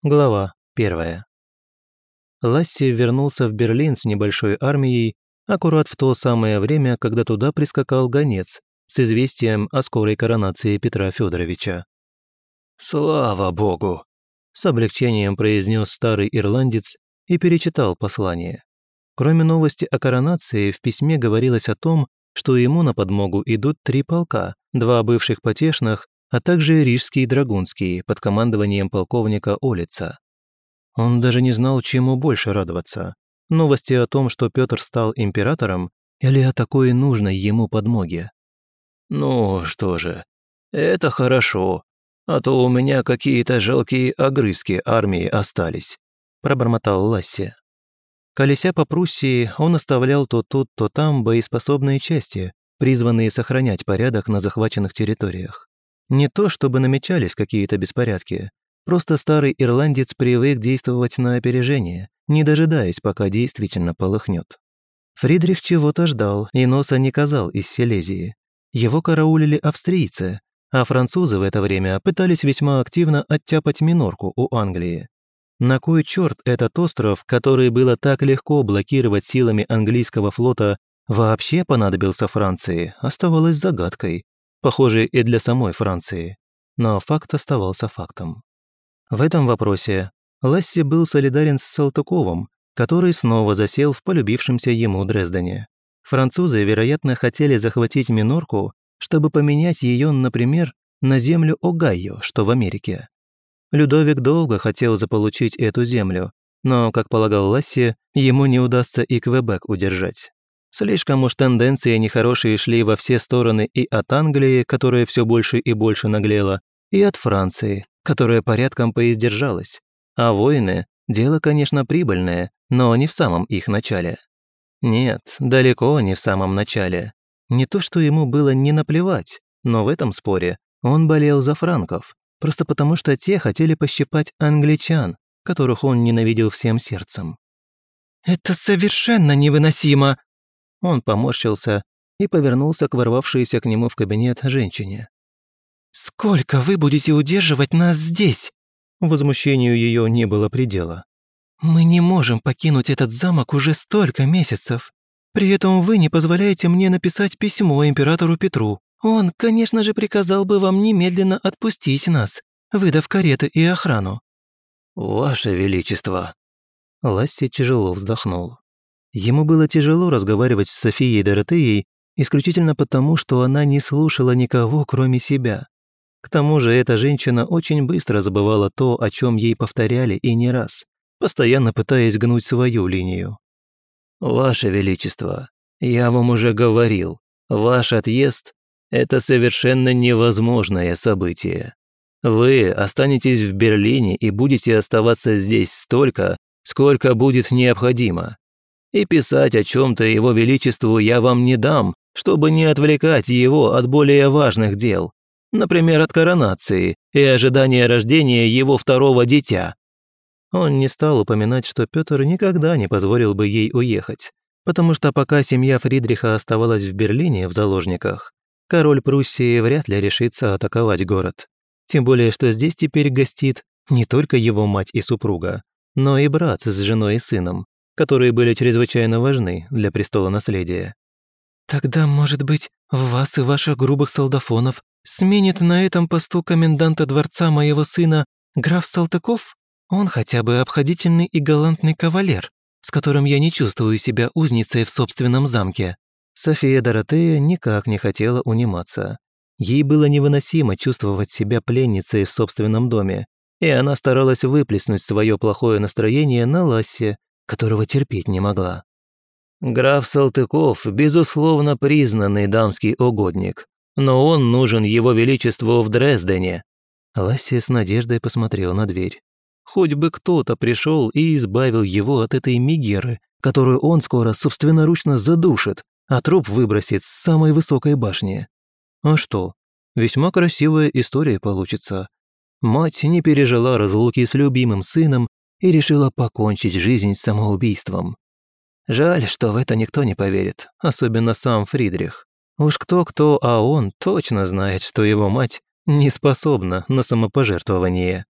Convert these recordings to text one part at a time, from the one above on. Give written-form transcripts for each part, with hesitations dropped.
Глава 1. Ласси вернулся в Берлин с небольшой армией аккурат в то самое время, когда туда прискакал гонец с известием о скорой коронации Петра Федоровича. «Слава Богу!» – с облегчением произнес старый ирландец и перечитал послание. Кроме новости о коронации, в письме говорилось о том, что ему на подмогу идут 3 полка, 2 бывших потешных, а также рижский и драгунский под командованием полковника Олица. Он даже не знал, чему больше радоваться – новости о том, что Петр стал императором, или о такой нужной ему подмоге. «Ну что же, это хорошо, а то у меня какие-то жалкие огрызки армии остались», – пробормотал Ласси. Колеся по Пруссии, он оставлял то тут, то там боеспособные части, призванные сохранять порядок на захваченных территориях. Не то чтобы намечались какие-то беспорядки, просто старый ирландец привык действовать на опережение, не дожидаясь, пока действительно полыхнет. Фридрих чего-то ждал и носа не казал из Силезии. Его караулили австрийцы, а французы в это время пытались весьма активно оттяпать Минорку у Англии. На кой черт этот остров, который было так легко блокировать силами английского флота, вообще понадобился Франции, оставалось загадкой, похожей и для самой Франции. Но факт оставался фактом. В этом вопросе Ласси был солидарен с Салтыковым, который снова засел в полюбившемся ему Дрездене. Французы, вероятно, хотели захватить Минорку, чтобы поменять ее, например, на землю Огайо, что в Америке. Людовик долго хотел заполучить эту землю, но, как полагал Ласси, ему не удастся и Квебек удержать. Слишком уж тенденции нехорошие шли во все стороны и от Англии, которая все больше и больше наглела, и от Франции, которая порядком поиздержалась. А войны – дело, конечно, прибыльное, но не в самом их начале. Нет, далеко не в самом начале. Не то, что ему было не наплевать, но в этом споре он болел за франков, просто потому что те хотели пощипать англичан, которых он ненавидел всем сердцем. «Это совершенно невыносимо!» Он поморщился и повернулся к ворвавшейся к нему в кабинет женщине. «Сколько вы будете удерживать нас здесь?» Возмущению ее не было предела. «Мы не можем покинуть этот замок уже столько месяцев. При этом вы не позволяете мне написать письмо императору Петру. Он, конечно же, приказал бы вам немедленно отпустить нас, выдав кареты и охрану». «Ваше Величество!» Ласси тяжело вздохнул. Ему было тяжело разговаривать с Софией Доротеей исключительно потому, что она не слушала никого, кроме себя. К тому же эта женщина очень быстро забывала то, о чем ей повторяли и не раз, постоянно пытаясь гнуть свою линию. «Ваше Величество, я вам уже говорил, ваш отъезд – это совершенно невозможное событие. Вы останетесь в Берлине и будете оставаться здесь столько, сколько будет необходимо. И писать о чем-то Его Величеству я вам не дам, чтобы не отвлекать его от более важных дел, например, от коронации и ожидания рождения его второго дитя». Он не стал упоминать, что Петр никогда не позволил бы ей уехать, потому что пока семья Фридриха оставалась в Берлине в заложниках, король Пруссии вряд ли решится атаковать город. Тем более, что здесь теперь гостит не только его мать и супруга, но и брат с женой и сыном, которые были чрезвычайно важны для престола наследия. «Тогда, может быть, вас и ваших грубых солдафонов сменит на этом посту коменданта дворца моего сына граф Салтыков? Он хотя бы обходительный и галантный кавалер, с которым я не чувствую себя узницей в собственном замке». София Доротея никак не хотела униматься. Ей было невыносимо чувствовать себя пленницей в собственном доме, и она старалась выплеснуть свое плохое настроение на Лассе, которого терпеть не могла. «Граф Салтыков, безусловно, признанный дамский угодник, но он нужен его величеству в Дрездене». Ласси с надеждой посмотрел на дверь. Хоть бы кто-то пришел и избавил его от этой мегеры, которую он скоро собственноручно задушит, а труп выбросит с самой высокой башни. А что, весьма красивая история получится. Мать не пережила разлуки с любимым сыном и решила покончить жизнь самоубийством. Жаль, что в это никто не поверит, особенно сам Фридрих. Уж кто-кто, а он точно знает, что его мать не способна на самопожертвование.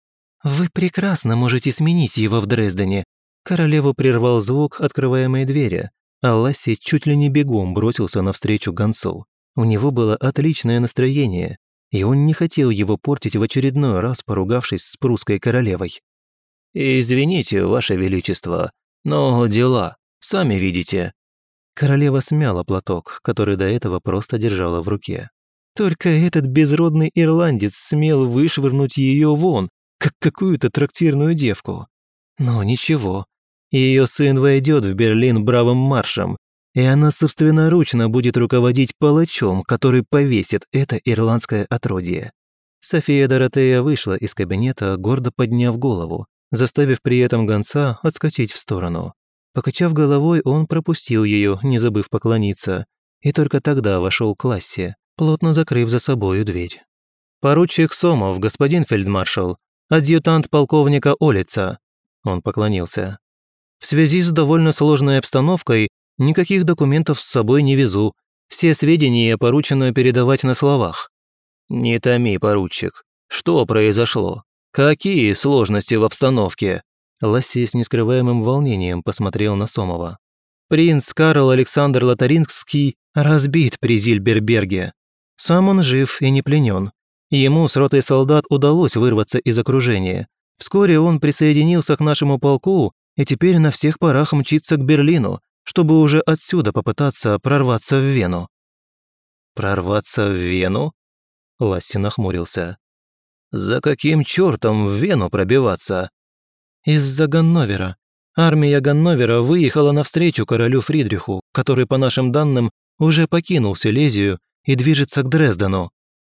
«Вы прекрасно можете сменить его в Дрездене». Королеву прервал звук открываемой двери, а Ласси чуть ли не бегом бросился навстречу гонцу. У него было отличное настроение, и он не хотел его портить в очередной раз, поругавшись с прусской королевой. «Извините, Ваше Величество, но дела, сами видите». Королева смяла платок, который до этого просто держала в руке. Только этот безродный ирландец смел вышвырнуть ее вон, как какую-то трактирную девку. Но ничего, ее сын войдет в Берлин бравым маршем, и она собственноручно будет руководить палачом, который повесит это ирландское отродье. София Доротея вышла из кабинета, гордо подняв голову, заставив при этом гонца отскочить в сторону. Покачав головой, он пропустил ее, не забыв поклониться, и только тогда вошел к Лассе, плотно закрыв за собою дверь. «Поручик Сомов, господин фельдмаршал, адъютант полковника Олица», – он поклонился. «В связи с довольно сложной обстановкой никаких документов с собой не везу, все сведения поручено передавать на словах». «Не томи, поручик, что произошло? Какие сложности в обстановке?» Ласси с нескрываемым волнением посмотрел на Сомова. «Принц Карл Александр Лотарингский разбит при Зильберберге. Сам он жив и не пленен. Ему с ротой солдат удалось вырваться из окружения. Вскоре он присоединился к нашему полку и теперь на всех парах мчится к Берлину, чтобы уже отсюда попытаться прорваться в Вену». «Прорваться в Вену?» Ласси нахмурился. «За каким чертом в Вену пробиваться?» «Из-за Ганновера. Армия Ганновера выехала навстречу королю Фридриху, который, по нашим данным, уже покинул Силезию и движется к Дрездену».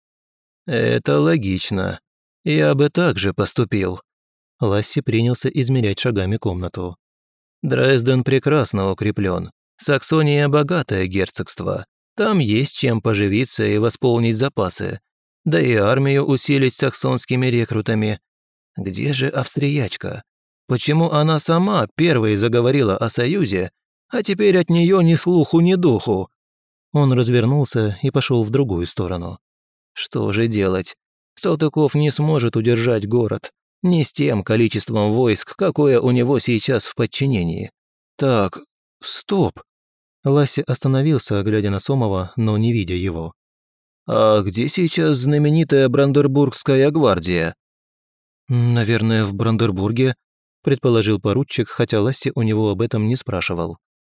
«Это логично. Я бы так же поступил». Ласси принялся измерять шагами комнату. «Дрезден прекрасно укреплен. Саксония – богатое герцогство. Там есть чем поживиться и восполнить запасы. Да и армию усилить саксонскими рекрутами. Где же австриячка? Почему она сама первой заговорила о союзе, а теперь от нее ни слуху, ни духу?» Он развернулся и пошел в другую сторону. «Что же делать? Салтыков не сможет удержать город. Не с тем количеством войск, какое у него сейчас в подчинении. Так, стоп!» Ласси остановился, глядя на Сомова, но не видя его. «А где сейчас знаменитая Бранденбургская гвардия?» «Наверное, в Бранденбурге», – предположил поручик, хотя Ласси у него об этом не спрашивал.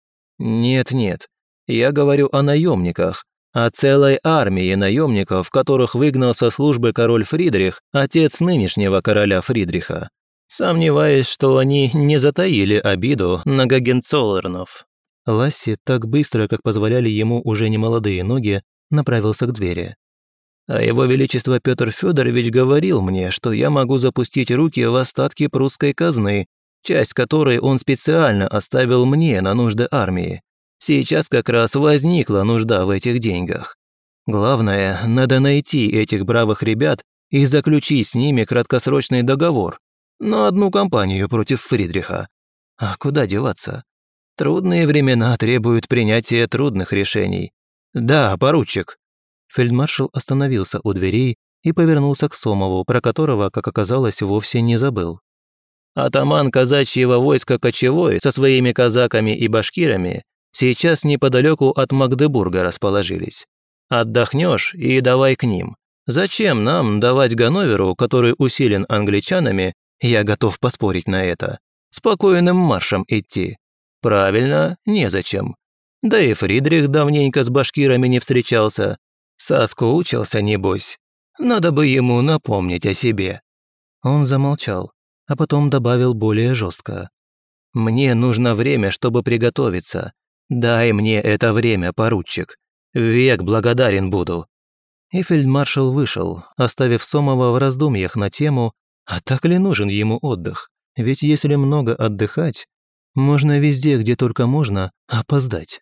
«Нет, я говорю о наемниках, о целой армии наемников, которых выгнал со службы король Фридрих, отец нынешнего короля Фридриха. Сомневаюсь, что они не затаили обиду на Гогенцоллернов». Ласси так быстро, как позволяли ему уже немолодые ноги, направился к двери. «А его величество Петр Федорович говорил мне, что я могу запустить руки в остатки прусской казны, часть которой он специально оставил мне на нужды армии. Сейчас как раз возникла нужда в этих деньгах. Главное, надо найти этих бравых ребят и заключить с ними краткосрочный договор на одну кампанию против Фридриха. А куда деваться? Трудные времена требуют принятия трудных решений. Да, поручик». Фельдмаршал остановился у дверей и повернулся к Сомову, про которого, как оказалось, вовсе не забыл. «Атаман казачьего войска Кочевой со своими казаками и башкирами сейчас неподалеку от Магдебурга расположились. Отдохнешь и давай к ним. Зачем нам давать Ганноверу, который усилен англичанами, я готов поспорить на это, спокойным маршем идти? Правильно, незачем. Да и Фридрих давненько с башкирами не встречался. Соскучился, небось. Надо бы ему напомнить о себе». Он замолчал, а потом добавил более жестко. «Мне нужно время, чтобы приготовиться. Дай мне это время, поручик. Век благодарен буду». И фельдмаршал вышел, оставив Сомова в раздумьях на тему, а так ли нужен ему отдых? Ведь если много отдыхать, можно везде, где только можно, опоздать.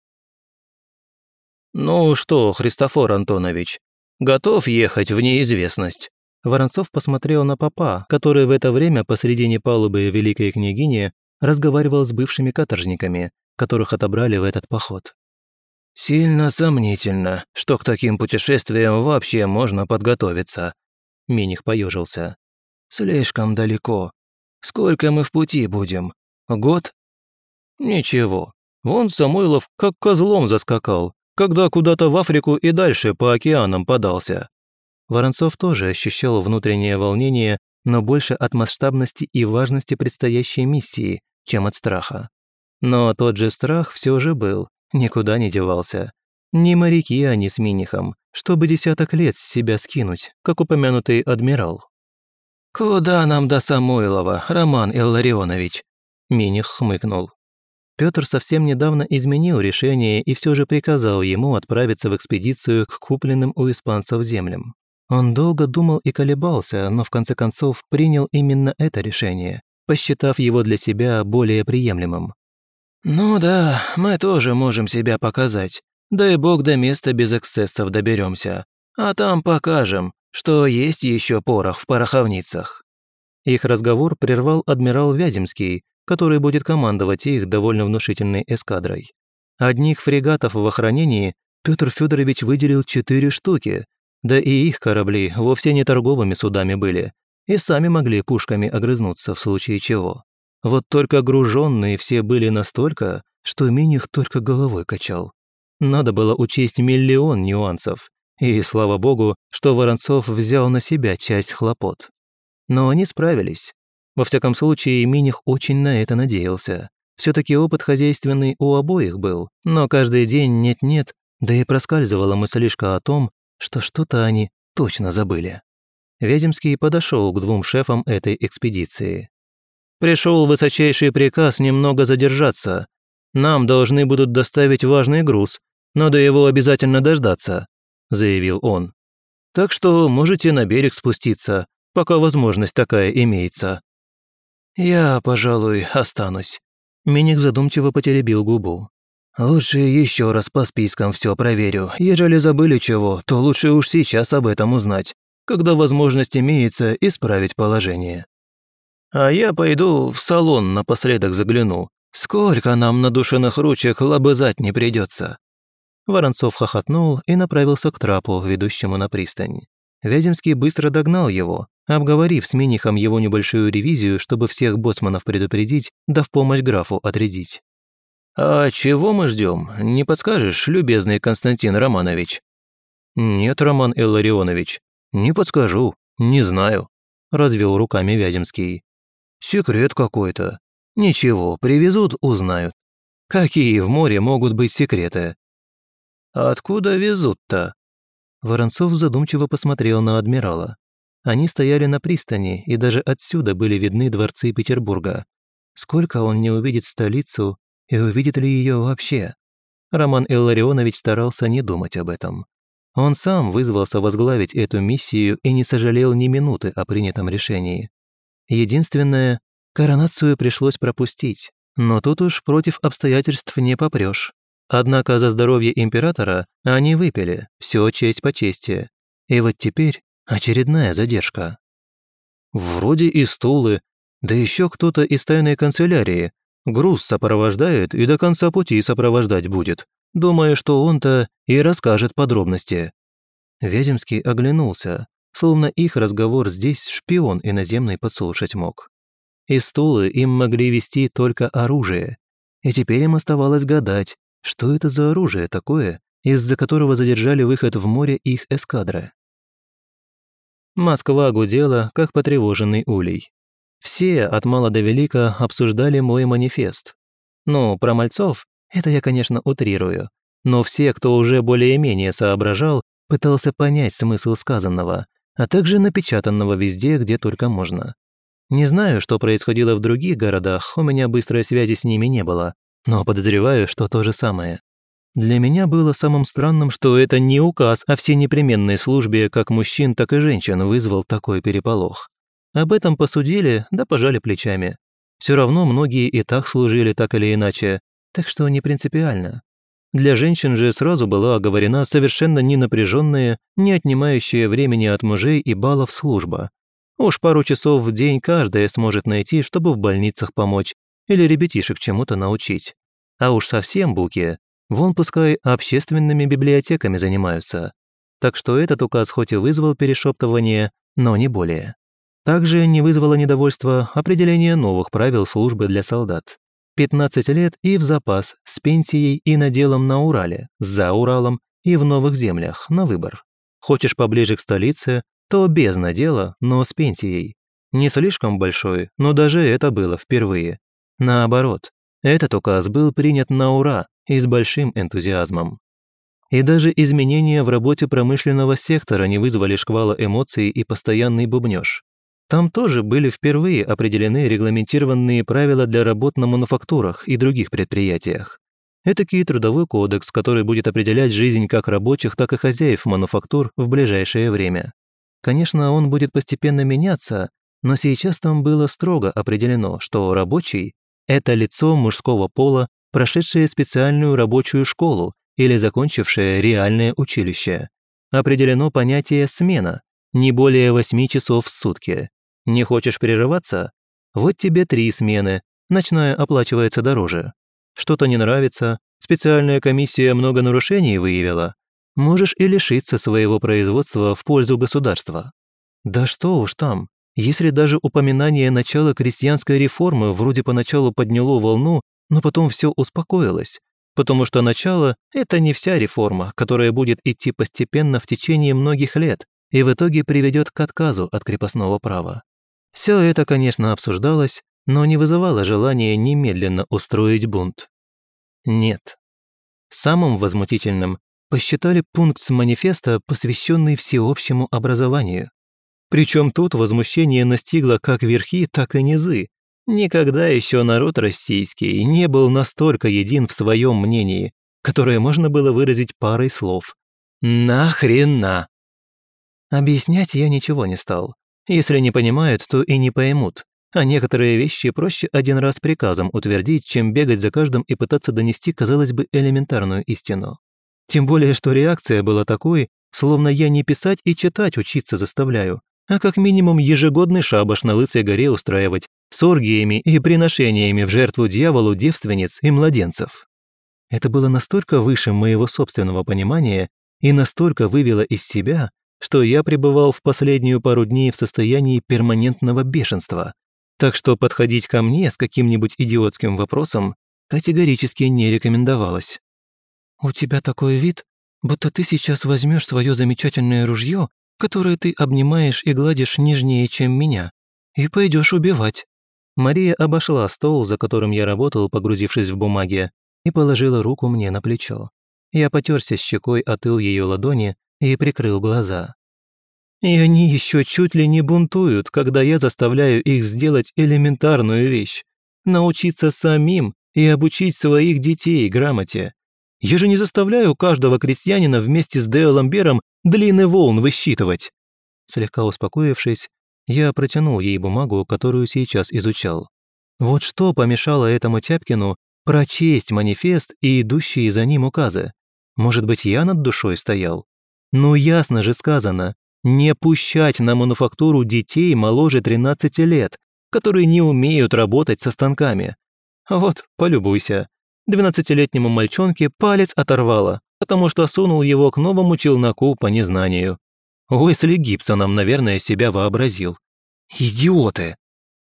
«Ну что, Христофор Антонович, готов ехать в неизвестность?» Воронцов посмотрел на попа, который в это время посредине палубы великой княгини разговаривал с бывшими каторжниками, которых отобрали в этот поход. «Сильно сомнительно, что к таким путешествиям вообще можно подготовиться», – Миних поежился. «Слишком далеко. Сколько мы в пути будем? Год?» «Ничего. Вон Самойлов как козлом заскакал, когда куда-то в Африку и дальше по океанам подался». Воронцов тоже ощущал внутреннее волнение, но больше от масштабности и важности предстоящей миссии, чем от страха. Но тот же страх все же был, никуда не девался. Не моряки они с Минихом, чтобы 10 лет с себя скинуть, как упомянутый адмирал. «Куда нам до Самойлова, Роман Илларионович?» Миних хмыкнул. Петр совсем недавно изменил решение и все же приказал ему отправиться в экспедицию к купленным у испанцев землям. Он долго думал и колебался, но в конце концов принял именно это решение, посчитав его для себя более приемлемым. «Ну да, мы тоже можем себя показать. Дай бог до места без эксцессов доберемся. А там покажем, что есть еще порох в пороховницах». Их разговор прервал адмирал Вяземский, который будет командовать их довольно внушительной эскадрой. Одних фрегатов в охранении Петр Федорович выделил 4 штуки, да и их корабли вовсе не торговыми судами были, и сами могли пушками огрызнуться в случае чего. Вот только груженные все были настолько, что Миних только головой качал. Надо было учесть миллион нюансов, и слава богу, что Воронцов взял на себя часть хлопот. Но они справились. Во всяком случае, Миних очень на это надеялся. Все-таки опыт хозяйственный у обоих был, но каждый день нет-нет, да и проскальзывала мыслишка о том, что что-то они точно забыли. Вяземский подошел к 2 шефам этой экспедиции. «Пришел высочайший приказ немного задержаться. Нам должны будут доставить важный груз, надо его обязательно дождаться», – заявил он. «Так что можете на берег спуститься, пока возможность такая имеется». «Я, пожалуй, останусь», – Миних задумчиво потеребил губу. «Лучше еще раз по спискам все проверю. Ежели забыли чего, то лучше уж сейчас об этом узнать, когда возможность имеется исправить положение. А я пойду в салон напоследок загляну. Сколько нам надушенных ручек лобызать не придется». Воронцов хохотнул и направился к трапу, ведущему на пристань. Вяземский быстро догнал его, обговорив с Минихом его небольшую ревизию, чтобы всех боцманов предупредить, да в помощь графу отрядить. «А чего мы ждем? Не подскажешь, любезный Константин Романович?» «Нет, Роман Илларионович, не подскажу, не знаю», – развел руками Вяземский. «Секрет какой-то. Ничего, привезут, узнают. Какие в море могут быть секреты?» «Откуда везут-то?» Воронцов задумчиво посмотрел на адмирала. Они стояли на пристани, и даже отсюда были видны дворцы Петербурга. Сколько он не увидит столицу, и увидит ли ее вообще? Роман Илларионович старался не думать об этом. Он сам вызвался возглавить эту миссию и не сожалел ни минуты о принятом решении. Единственное, коронацию пришлось пропустить, но тут уж против обстоятельств не попрешь. Однако за здоровье императора они выпили, все честь по чести. И вот теперь очередная задержка. Вроде и стулы, да еще кто-то из тайной канцелярии. Груз сопровождает и до конца пути сопровождать будет. Думаю, что он-то и расскажет подробности. Вяземский оглянулся, словно их разговор здесь шпион иноземный подслушать мог. И стулы им могли вести только оружие. И теперь им оставалось гадать, что это за оружие такое, из-за которого задержали выход в море их эскадры. Москва гудела, как потревоженный улей. Все, от мала до велика, обсуждали мой манифест. Ну, про мальцов, это я, конечно, утрирую, но все, кто уже более-менее соображал, пытался понять смысл сказанного, а также напечатанного везде, где только можно. Не знаю, что происходило в других городах, у меня быстрой связи с ними не было, но подозреваю, что то же самое. Для меня было самым странным, что это не указ о всенепременной службе как мужчин, так и женщин вызвал такой переполох. Об этом посудили, да пожали плечами. Все равно многие и так служили так или иначе, так что не принципиально. Для женщин же сразу была оговорена совершенно не напряженная, не отнимающая времени от мужей и балов служба. Уж пару часов в день каждая сможет найти, чтобы в больницах помочь или ребятишек чему-то научить. А уж совсем буки, вон пускай общественными библиотеками занимаются. Так что этот указ хоть и вызвал перешептывание, но не более. Также не вызвало недовольства определение новых правил службы для солдат. 15 лет и в запас, с пенсией и наделом на Урале, за Уралом и в новых землях, на выбор. Хочешь поближе к столице, то без надела, но с пенсией. Не слишком большой, но даже это было впервые. Наоборот, этот указ был принят на ура и с большим энтузиазмом. И даже изменения в работе промышленного сектора не вызвали шквала эмоций и постоянный бубнёж. Там тоже были впервые определены регламентированные правила для работ на мануфактурах и других предприятиях. Этакий трудовой кодекс, который будет определять жизнь как рабочих, так и хозяев мануфактур в ближайшее время. Конечно, он будет постепенно меняться, но сейчас там было строго определено, что рабочий – это лицо мужского пола, прошедшее специальную рабочую школу или закончившее реальное училище. Определено понятие «смена» – не более 8 часов в сутки. Не хочешь прерываться? Вот тебе 3 смены, ночная оплачивается дороже. Что-то не нравится, специальная комиссия много нарушений выявила. Можешь и лишиться своего производства в пользу государства. Да что уж там, если даже упоминание начала крестьянской реформы вроде поначалу подняло волну, но потом все успокоилось, потому что начало – это не вся реформа, которая будет идти постепенно в течение многих лет и в итоге приведет к отказу от крепостного права. Все это, конечно, обсуждалось, но не вызывало желания немедленно устроить бунт. Нет. Самым возмутительным посчитали пункт с манифеста, посвященный всеобщему образованию. Причем тут возмущение настигло как верхи, так и низы. Никогда еще народ российский не был настолько един в своем мнении, которое можно было выразить парой слов. Нахрена! Объяснять я ничего не стал. Если не понимают, то и не поймут. А некоторые вещи проще один раз приказом утвердить, чем бегать за каждым и пытаться донести, казалось бы, элементарную истину. Тем более, что реакция была такой, словно я не писать и читать учиться заставляю, а как минимум ежегодный шабаш на Лысой горе устраивать с оргиями и приношениями в жертву дьяволу девственниц и младенцев. Это было настолько выше моего собственного понимания и настолько вывело из себя, что я пребывал в последнюю пару дней в состоянии перманентного бешенства, так что подходить ко мне с каким-нибудь идиотским вопросом категорически не рекомендовалось. «У тебя такой вид, будто ты сейчас возьмешь свое замечательное ружье, которое ты обнимаешь и гладишь нежнее, чем меня, и пойдешь убивать». Мария обошла стол, за которым я работал, погрузившись в бумаги, и положила руку мне на плечо. Я потерся щекой о тыл ее ладони и прикрыл глаза. И они еще чуть ли не бунтуют, когда я заставляю их сделать элементарную вещь – научиться самим и обучить своих детей грамоте. Я же не заставляю каждого крестьянина вместе с Део Ламбером длины волн высчитывать. Слегка успокоившись, я протянул ей бумагу, которую сейчас изучал. Вот что помешало этому Тяпкину прочесть манифест и идущие за ним указы. Может быть, я над душой стоял? Ну ясно же сказано, не пущать на мануфактуру детей моложе 13 лет, которые не умеют работать со станками. Вот, полюбуйся. 12-летнему мальчонке палец оторвало, потому что сунул его к новому челноку по незнанию. Уэсли Гибсоном, наверное, себя вообразил. Идиоты!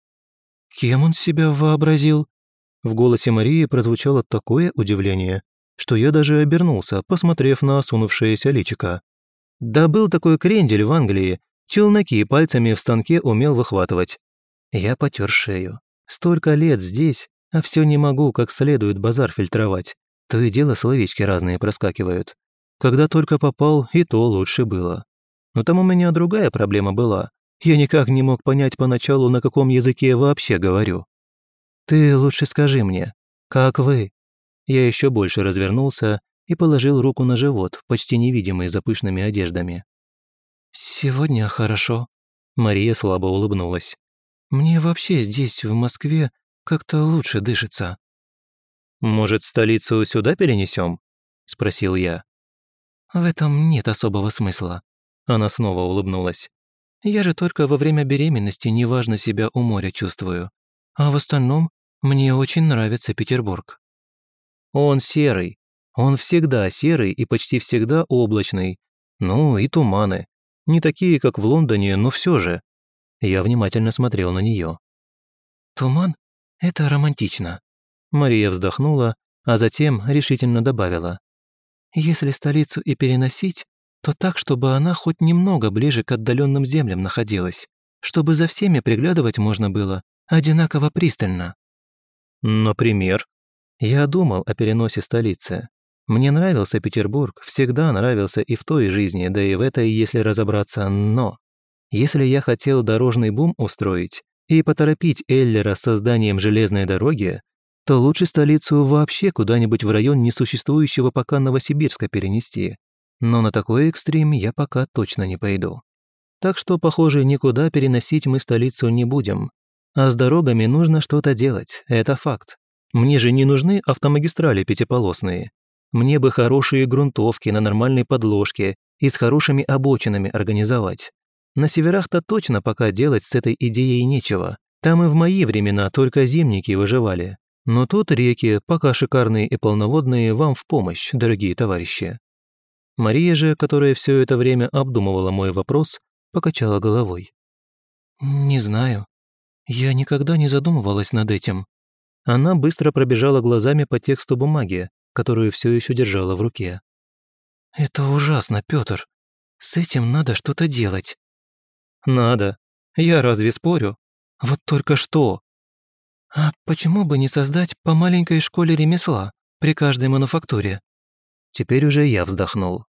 Кем он себя вообразил? В голосе Марии прозвучало такое удивление, что я даже обернулся, посмотрев на осунувшееся личико. Да был такой крендель в Англии, челноки пальцами в станке умел выхватывать. Я потер шею. Столько лет здесь, а все не могу как следует базар фильтровать. То и дело словечки разные проскакивают. Когда только попал, и то лучше было. Но там у меня другая проблема была. Я никак не мог понять поначалу, на каком языке я вообще говорю. «Ты лучше скажи мне, как вы?» Я еще больше развернулся и положил руку на живот, почти невидимый за пышными одеждами. «Сегодня хорошо», — Мария слабо улыбнулась. «Мне вообще здесь, в Москве, как-то лучше дышится». «Может, столицу сюда перенесем?» — спросил я. «В этом нет особого смысла», — она снова улыбнулась. «Я же только во время беременности неважно себя у моря чувствую. А в остальном мне очень нравится Петербург». «Он серый. Он всегда серый и почти всегда облачный. Ну и туманы. Не такие, как в Лондоне, но все же. Я внимательно смотрел на нее. «Туман – это романтично», – Мария вздохнула, а затем решительно добавила. «Если столицу и переносить, то так, чтобы она хоть немного ближе к отдаленным землям находилась, чтобы за всеми приглядывать можно было одинаково пристально». Например, я думал о переносе столицы. Мне нравился Петербург, всегда нравился и в той жизни, да и в этой, если разобраться, но... Если я хотел дорожный бум устроить и поторопить Эллера с созданием железной дороги, то лучше столицу вообще куда-нибудь в район несуществующего пока Новосибирска перенести. Но на такой экстрим я пока точно не пойду. Так что, похоже, никуда переносить мы столицу не будем. А с дорогами нужно что-то делать, это факт. Мне же не нужны автомагистрали пятиполосные. Мне бы хорошие грунтовки на нормальной подложке и с хорошими обочинами организовать. На северах-то точно пока делать с этой идеей нечего. Там и в мои времена только зимники выживали. Но тут реки, пока шикарные и полноводные, вам в помощь, дорогие товарищи. Мария же, которая все это время обдумывала мой вопрос, покачала головой. «Не знаю. Я никогда не задумывалась над этим». Она быстро пробежала глазами по тексту бумаги, которую все еще держала в руке. «Это ужасно, Пётр. С этим надо что-то делать». «Надо. Я разве спорю? Вот только что». «А почему бы не создать по маленькой школе ремесла при каждой мануфактуре?» Теперь уже я вздохнул.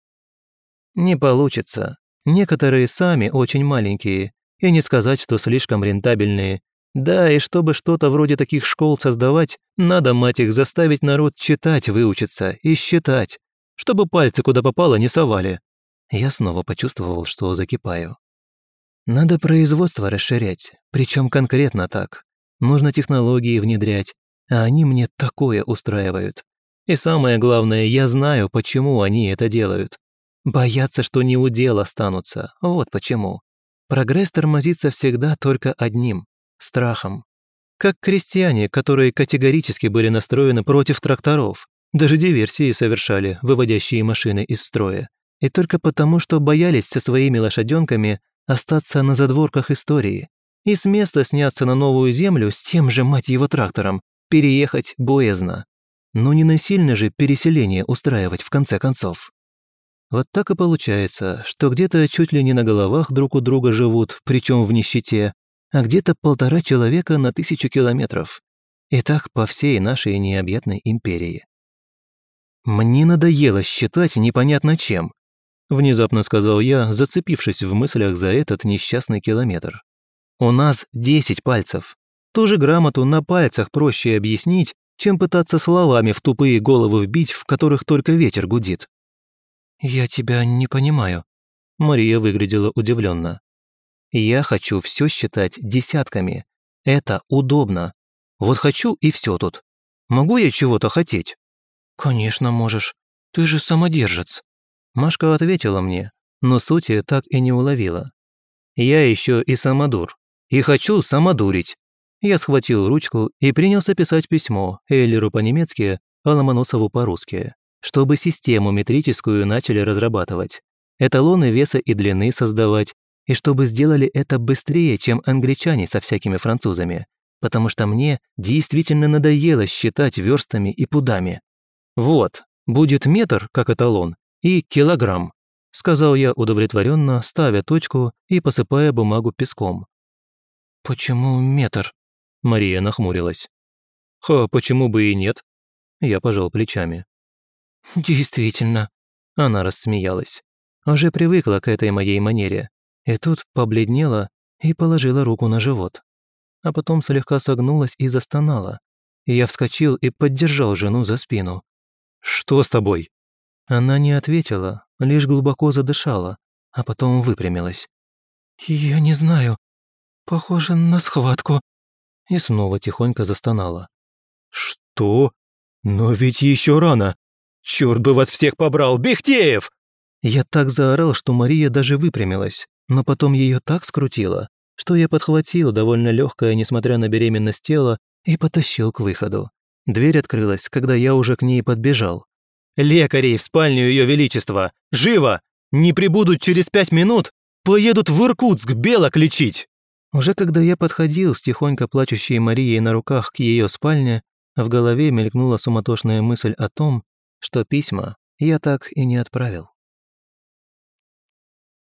«Не получится. Некоторые сами очень маленькие, и не сказать, что слишком рентабельные. Да, и чтобы что-то вроде таких школ создавать, надо, мать их, заставить народ читать выучиться и считать, чтобы пальцы куда попало не совали». Я снова почувствовал, что закипаю. Надо производство расширять, причем конкретно так. Нужно технологии внедрять, а они мне такое устраивают. И самое главное, я знаю, почему они это делают. Боятся, что не у дел останутся, вот почему. Прогресс тормозится всегда только одним – страхом. Как крестьяне, которые категорически были настроены против тракторов, даже диверсии совершали, выводящие машины из строя. И только потому, что боялись со своими лошаденками остаться на задворках истории и с места сняться на новую землю с тем же, мать его, трактором, переехать боязно. Но не насильно же переселение устраивать в конце концов. Вот так и получается, что где-то чуть ли не на головах друг у друга живут, причем в нищете, а где-то 1,5 человека на 1000 километров. И так по всей нашей необъятной империи. «Мне надоело считать непонятно чем», – внезапно сказал я, зацепившись в мыслях за этот несчастный километр. «У нас 10 пальцев. Ту же грамоту на пальцах проще объяснить, чем пытаться словами в тупые головы вбить, в которых только ветер гудит». «Я тебя не понимаю». Мария выглядела удивленно. «Я хочу все считать десятками. Это удобно. Вот хочу и все тут. Могу я чего-то хотеть?» «Конечно можешь. Ты же самодержец». Машка ответила мне, но сути так и не уловила. «Я еще и самодур. И хочу самодурить». Я схватил ручку и принялся писать письмо Эйлеру по-немецки, а Ломоносову по-русски, чтобы систему метрическую начали разрабатывать, эталоны веса и длины создавать, и чтобы сделали это быстрее, чем англичане со всякими французами, потому что мне действительно надоело считать верстами и пудами. «Вот, будет метр, как эталон, и килограмм», сказал я удовлетворенно, ставя точку и посыпая бумагу песком. «Почему метр?» Мария нахмурилась. Почему бы и нет?» Я пожал плечами. «Действительно». Она рассмеялась. Уже привыкла к этой моей манере. И тут побледнела и положила руку на живот. А потом слегка согнулась и застонала. И я вскочил и поддержал жену за спину. «Что с тобой?» Она не ответила, лишь глубоко задышала, а потом выпрямилась. «Я не знаю. Похоже на схватку». И снова тихонько застонала. «Что? Но ведь еще рано! Черт бы вас всех побрал, Бехтеев!» Я так заорал, что Мария даже выпрямилась, но потом ее так скрутило, что я подхватил довольно легкое, несмотря на беременность тело, и потащил к выходу. Дверь открылась, когда я уже к ней подбежал. «Лекарей в спальню Ее Величества! Живо! Не прибудут через 5 минут, поедут в Иркутск белок лечить!» Уже когда я подходил с тихонько плачущей Марией на руках к ее спальне, в голове мелькнула суматошная мысль о том, что письма я так и не отправил.